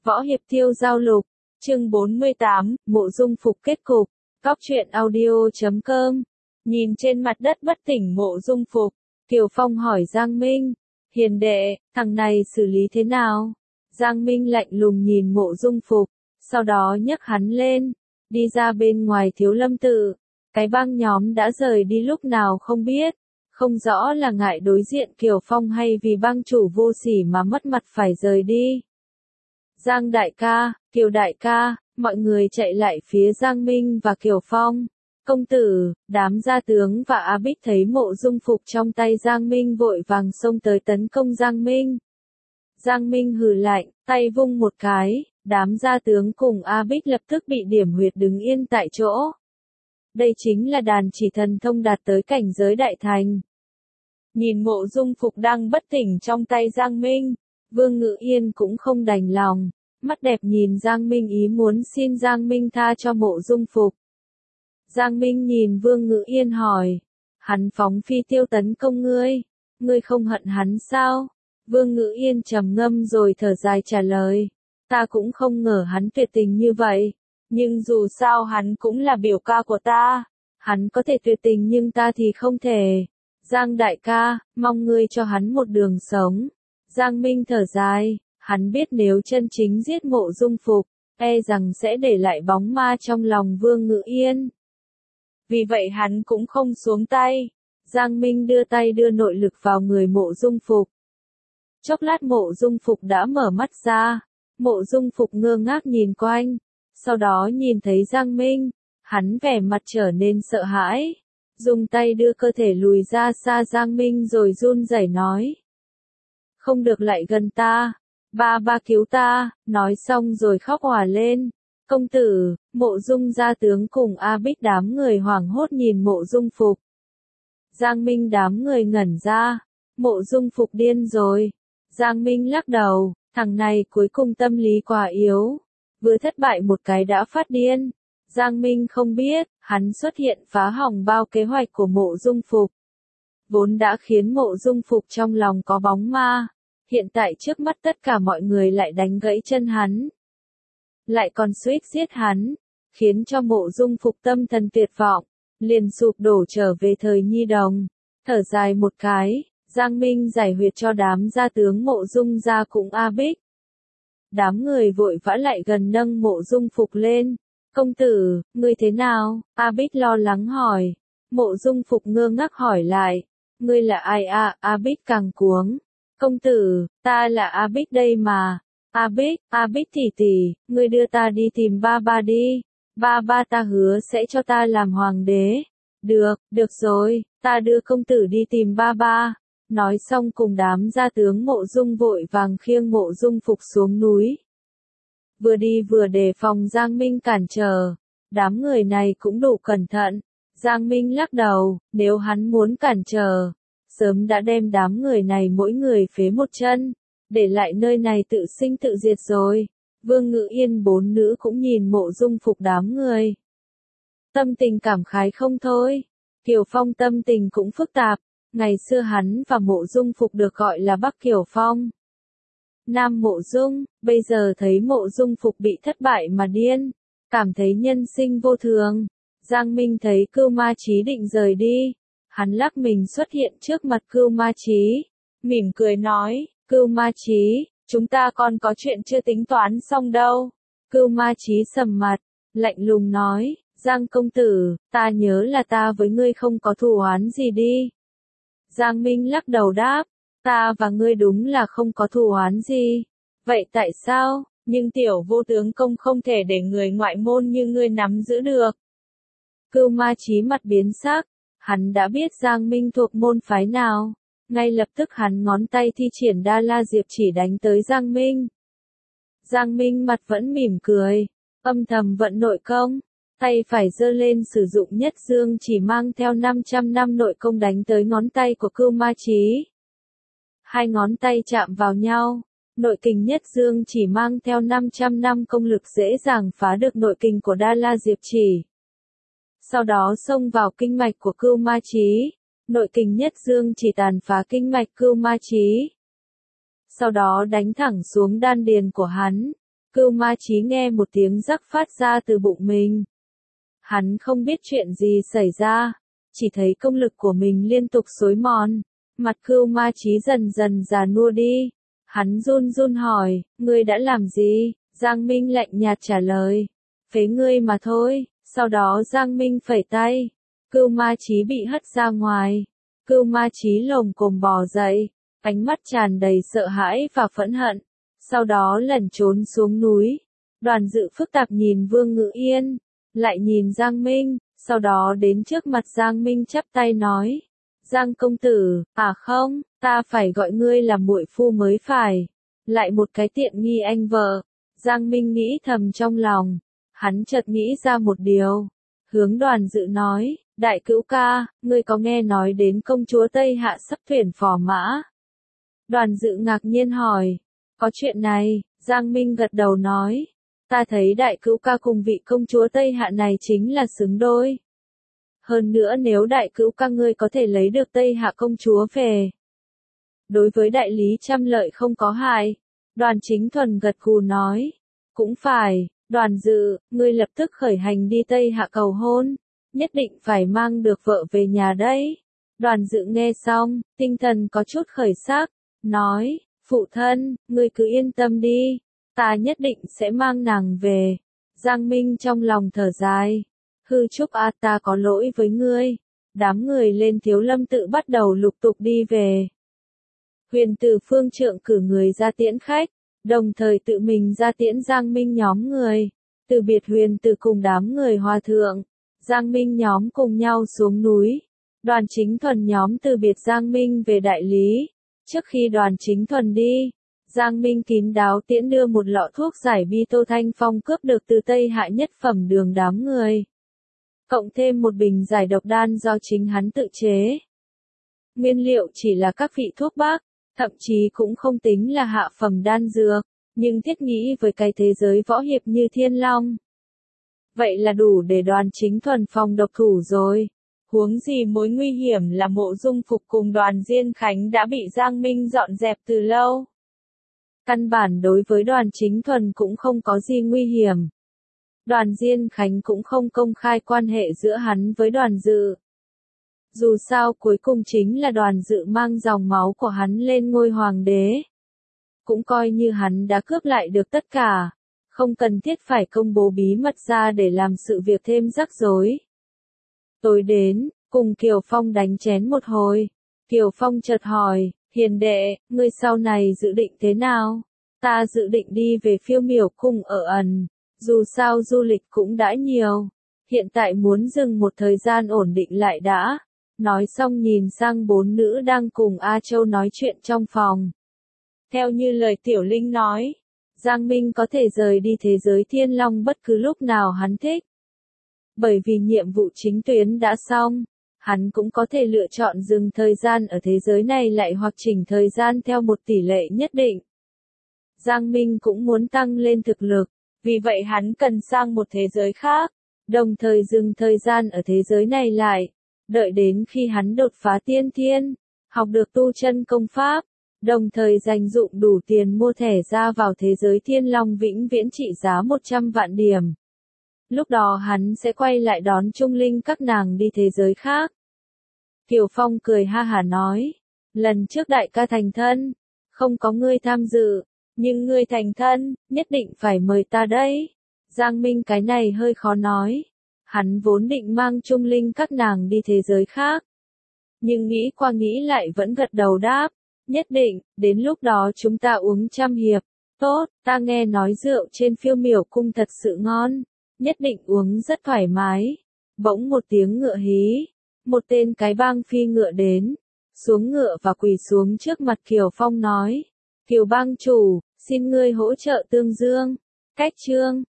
Võ Hiệp Tiêu Giao Lục, chương 48, Mộ Dung Phục kết cục, Cóc truyện audio.com. Nhìn trên mặt đất bất tỉnh Mộ Dung Phục, Kiều Phong hỏi Giang Minh, hiền đệ, thằng này xử lý thế nào? Giang Minh lạnh lùng nhìn Mộ Dung Phục, sau đó nhấc hắn lên, đi ra bên ngoài Thiếu Lâm tự. Cái băng nhóm đã rời đi lúc nào không biết, không rõ là ngại đối diện Kiều Phong hay vì băng chủ vô sỉ mà mất mặt phải rời đi. Giang đại ca, Kiều đại ca, mọi người chạy lại phía Giang Minh và Kiều Phong. Công tử, đám gia tướng và A Bích thấy Mộ Dung Phục trong tay Giang Minh vội vàng xông tới tấn công Giang Minh. Giang Minh hừ lạnh, tay vung một cái, đám gia tướng cùng A Bích lập tức bị điểm huyệt đứng yên tại chỗ. Đây chính là đàn chỉ thần thông đạt tới cảnh giới đại thành. Nhìn Mộ Dung Phục đang bất tỉnh trong tay Giang Minh, Vương Ngự Yên cũng không đành lòng, mắt đẹp nhìn Giang Minh ý muốn xin Giang Minh tha cho Mộ Dung Phục. Giang Minh nhìn Vương Ngự Yên hỏi, hắn phóng phi tiêu tấn công ngươi không hận hắn sao? Vương Ngự Yên trầm ngâm rồi thở dài trả lời, ta cũng không ngờ hắn tuyệt tình như vậy, nhưng dù sao hắn cũng là biểu ca của ta, hắn có thể tuyệt tình nhưng ta thì không thể. Giang đại ca, mong ngươi cho hắn một đường sống. Giang Minh thở dài, hắn biết nếu chân chính giết Mộ Dung Phục, e rằng sẽ để lại bóng ma trong lòng Vương Ngự Yên. Vì vậy hắn cũng không xuống tay. Giang Minh đưa tay đưa nội lực vào người Mộ Dung Phục. Chốc lát Mộ Dung Phục đã mở mắt ra. Mộ Dung Phục ngơ ngác nhìn quanh, sau đó nhìn thấy Giang Minh, hắn vẻ mặt trở nên sợ hãi, dùng tay đưa cơ thể lùi ra xa Giang Minh rồi run rẩy nói. Không được lại gần ta, ba cứu ta, nói xong rồi khóc òa lên. Công tử, Mộ Dung gia tướng cùng A Bích đám người hoảng hốt nhìn Mộ Dung Phục. Giang Minh đám người ngẩn ra, Mộ Dung Phục điên rồi. Giang Minh lắc đầu, thằng này cuối cùng tâm lý quá yếu, vừa thất bại một cái đã phát điên. Giang Minh không biết, hắn xuất hiện phá hỏng bao kế hoạch của Mộ Dung Phục. Vốn đã khiến Mộ Dung Phục trong lòng có bóng ma, hiện tại trước mắt tất cả mọi người lại đánh gãy chân hắn. Lại còn suýt giết hắn, khiến cho Mộ Dung Phục tâm thần tuyệt vọng, liền sụp đổ trở về thời nhi đồng. Thở dài một cái, Giang Minh giải huyệt cho đám gia tướng Mộ Dung gia cùng A Bích. Đám người vội vã lại gần nâng Mộ Dung Phục lên. Công tử, ngươi thế nào? A Bích lo lắng hỏi. Mộ Dung Phục ngơ ngác hỏi lại. Ngươi là ai à? A Bích càng cuống. Công tử, ta là A Bích đây mà. A Bích tỷ tỷ, ngươi đưa ta đi tìm ba đi. Ba ta hứa sẽ cho ta làm hoàng đế. Được rồi, ta đưa công tử đi tìm ba. Nói xong cùng đám gia tướng Mộ Dung vội vàng khiêng Mộ Dung Phục xuống núi. Vừa đi vừa đề phòng Giang Minh cản trở. Đám người này cũng đủ cẩn thận. Giang Minh lắc đầu, nếu hắn muốn cản trở, sớm đã đem đám người này mỗi người phế một chân, để lại nơi này tự sinh tự diệt rồi. Vương Ngự Yên bốn nữ cũng nhìn Mộ Dung Phục đám người. Tâm tình cảm khái không thôi. Kiều Phong tâm tình cũng phức tạp. Ngày xưa hắn và Mộ Dung Phục được gọi là Bắc Kiều Phong, Nam Mộ Dung, bây giờ thấy Mộ Dung Phục bị thất bại mà điên, cảm thấy nhân sinh vô thường. Giang Minh thấy Cưu Ma Chí định rời đi, hắn lắc mình xuất hiện trước mặt Cưu Ma Chí, mỉm cười nói, Cưu Ma Chí, chúng ta còn có chuyện chưa tính toán xong đâu. Cưu Ma Chí sầm mặt, lạnh lùng nói, Giang công tử, ta nhớ là ta với ngươi không có thù oán gì đi. Giang Minh lắc đầu đáp, ta và ngươi đúng là không có thù oán gì. Vậy tại sao, nhưng tiểu vô tướng công không thể để người ngoại môn như ngươi nắm giữ được? Cưu Ma Chí mặt biến sắc, hắn đã biết Giang Minh thuộc môn phái nào. Ngay lập tức hắn ngón tay thi triển Đa La Diệp chỉ đánh tới Giang Minh. Giang Minh mặt vẫn mỉm cười, âm thầm vận nội công. Tay phải giơ lên sử dụng Nhất Dương chỉ mang theo 500 năm nội công đánh tới ngón tay của Cưu Ma Chí. Hai ngón tay chạm vào nhau, nội kình Nhất Dương chỉ mang theo 500 năm công lực dễ dàng phá được nội kình của Đa La Diệp chỉ. Sau đó xông vào kinh mạch của Cưu Ma Chí, nội kình Nhất Dương chỉ tàn phá kinh mạch Cưu Ma Chí. Sau đó đánh thẳng xuống đan điền của hắn. Cưu Ma Chí nghe một tiếng rắc phát ra từ bụng mình. Hắn không biết chuyện gì xảy ra, chỉ thấy công lực của mình liên tục xối mòn. Mặt Cưu Ma Chí dần dần già nua đi. Hắn run run hỏi, ngươi đã làm gì? Giang Minh lạnh nhạt trả lời, phế ngươi mà thôi. Sau đó Giang Minh phẩy tay, Cưu Ma Chí bị hất ra ngoài. Cưu Ma Chí lồm cồm bò dậy, ánh mắt tràn đầy sợ hãi và phẫn hận. Sau đó lẩn trốn xuống núi. Đoàn Dự phức tạp nhìn Vương Ngự Yên, lại nhìn Giang Minh, sau đó đến trước mặt Giang Minh chắp tay nói, Giang công tử, à không, ta phải gọi ngươi là muội phu mới phải. Lại một cái tiện nghi anh vợ. Giang Minh nghĩ thầm trong lòng. Hắn chợt nghĩ ra một điều. Hướng Đoàn Dự nói, đại cữu ca, ngươi có nghe nói đến công chúa Tây Hạ sắp tuyển phò mã? Đoàn Dự ngạc nhiên hỏi, có chuyện này? Giang Minh gật đầu nói, ta thấy đại cữu ca cùng vị công chúa Tây Hạ này chính là xứng đôi. Hơn nữa nếu đại cữu ca ngươi có thể lấy được Tây Hạ công chúa về, đối với đại lý trăm lợi không có hại. Đoàn Chính Thuần gật gù nói, cũng phải. Đoàn Dự, ngươi lập tức khởi hành đi Tây Hạ cầu hôn, nhất định phải mang được vợ về nhà đấy. Đoàn Dự nghe xong, tinh thần có chút khởi sắc, nói, phụ thân, ngươi cứ yên tâm đi, ta nhất định sẽ mang nàng về. Giang Minh trong lòng thở dài, hư Trúc a, ta có lỗi với ngươi. Đám người lên Thiếu Lâm tự bắt đầu lục tục đi về. Huyền Tử Phương Trượng cử người ra tiễn khách, đồng thời tự mình ra tiễn Giang Minh nhóm người. Từ biệt Huyền Tử cùng đám người hòa thượng, Giang Minh nhóm cùng nhau xuống núi. Đoàn Chính Thuần nhóm từ biệt Giang Minh về đại lý. Trước khi Đoàn Chính Thuần đi, Giang Minh kín đáo tiễn đưa một lọ thuốc giải bi Tô Thanh Phong cướp được từ Tây Hạ nhất phẩm đường đám người. Cộng thêm một bình giải độc đan do chính hắn tự chế. Nguyên liệu chỉ là các vị thuốc bắc, thậm chí cũng không tính là hạ phẩm đan dược, nhưng thiết nghĩ với cái thế giới võ hiệp như Thiên Long. Vậy là đủ để Đoàn Chính Thuần phòng độc thủ rồi. Huống gì mối nguy hiểm là Mộ Dung Phục cùng Đoàn Diên Khánh đã bị Giang Minh dọn dẹp từ lâu. Căn bản đối với Đoàn Chính Thuần cũng không có gì nguy hiểm. Đoàn Diên Khánh cũng không công khai quan hệ giữa hắn với Đoàn Dự. Dù sao cuối cùng chính là Đoàn Dự mang dòng máu của hắn lên ngôi hoàng đế. Cũng coi như hắn đã cướp lại được tất cả. Không cần thiết phải công bố bí mật ra để làm sự việc thêm rắc rối. Tối đến, cùng Kiều Phong đánh chén một hồi. Kiều Phong chợt hỏi, hiền đệ, ngươi sau này dự định thế nào? Ta dự định đi về Phiêu Miểu Cung ở ẩn. Dù sao du lịch cũng đã nhiều. Hiện tại muốn dừng một thời gian ổn định lại đã. Nói xong nhìn sang bốn nữ đang cùng A Châu nói chuyện trong phòng. Theo như lời Tiểu Linh nói, Giang Minh có thể rời đi thế giới Thiên Long bất cứ lúc nào hắn thích. Bởi vì nhiệm vụ chính tuyến đã xong, hắn cũng có thể lựa chọn dừng thời gian ở thế giới này lại hoặc chỉnh thời gian theo một tỷ lệ nhất định. Giang Minh cũng muốn tăng lên thực lực, vì vậy hắn cần sang một thế giới khác, đồng thời dừng thời gian ở thế giới này lại, đợi đến khi hắn đột phá tiên thiên, học được tu chân công pháp, đồng thời dành dụm đủ tiền mua thẻ ra vào thế giới Thiên Long vĩnh viễn trị giá 100 vạn điểm. Lúc đó hắn sẽ quay lại đón Trung Linh các nàng đi thế giới khác. Kiều Phong cười ha hả nói, lần trước đại ca thành thân, không có ngươi tham dự, nhưng ngươi thành thân, nhất định phải mời ta đấy. Giang Minh cái này hơi khó nói. Hắn vốn định mang Trung Linh các nàng đi thế giới khác. Nhưng nghĩ qua nghĩ lại vẫn gật đầu đáp. Nhất định, đến lúc đó chúng ta uống trăm hiệp. Tốt, ta nghe nói rượu trên Phiêu Miểu Cung thật sự ngon. Nhất định uống rất thoải mái. Bỗng một tiếng ngựa hí. Một tên cái bang phi ngựa đến. Xuống ngựa và quỳ xuống trước mặt Kiều Phong nói. Kiều bang chủ, xin ngươi hỗ trợ tương dương. Cách chương.